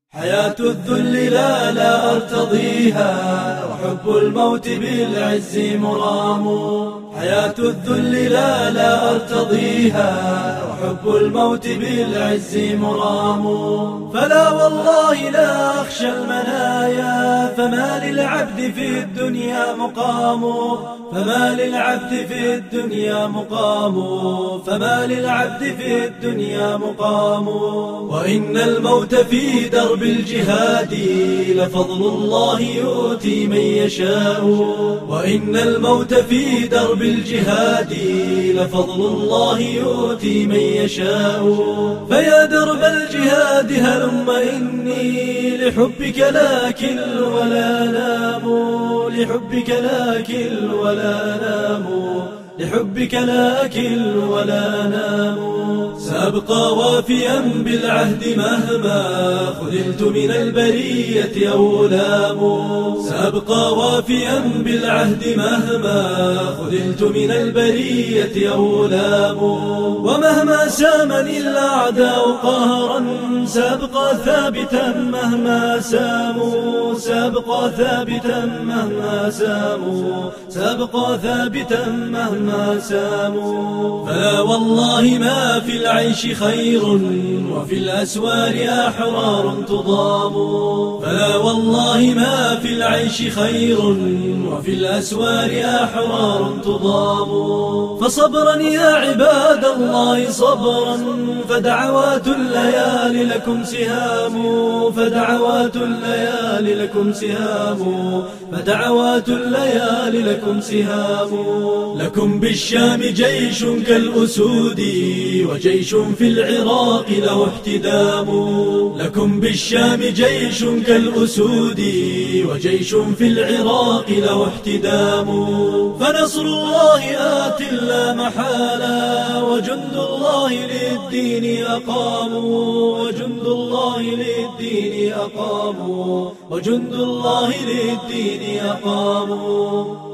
حياة الذل لا أرتضيها، وحب الموت بالعز مرام. حياة الذل لا أرتضيها، وحب الموت بالعز مرام. فلا والله لا أخشى المنايا، فما للعبد في الدنيا مقام. فما للعبد في الدنيا مقام، فما للعبد في الدنيا مقام. وإن الموت في درب الجهاد لفضل الله يؤتي من يشاء. وإن الموت في درب الجهاد لفضل الله يؤتي من يشاء. فيا درب الجهاد هلم إني لحبك لا كل ولا نام. لحبك لا كل ولا نام، لحبك لا أكل ولا نام. سأبقى وافيا بالعهد مهما خذلت من البرية أو غلام. سأبقى وافيا بالعهد مهما خذلت من البرية أو غلام. ومهما سامني الأعداء قهرا سأبقى ثابتا مهما ساموا. سأبقى ثابتا مهما ساموا، سأبقى ثابتا مهما ساموا. فلا والله ما في العيش خير، وفي الأسوار أحرار تضام. فلا والله ما في العيش خير، وفي الأسوار أحرار تضام. فصبرا يا عباد الله صبرا، فدعوات الليالي لكم سهام. فدعوات الليالي لكم سهام، فدعوات الليالي لكم سهام. لكم بالشام جيش كالأسود، وجيش في العراق له احتدام. لكم بالشام جيش كالأسود، وجيش في العراق له احتدام. فنصر الله آت لا محالة، وجند الله للدين أقاموا. وجند الله للدين أقاموا، وجند الله للدين أقاموا.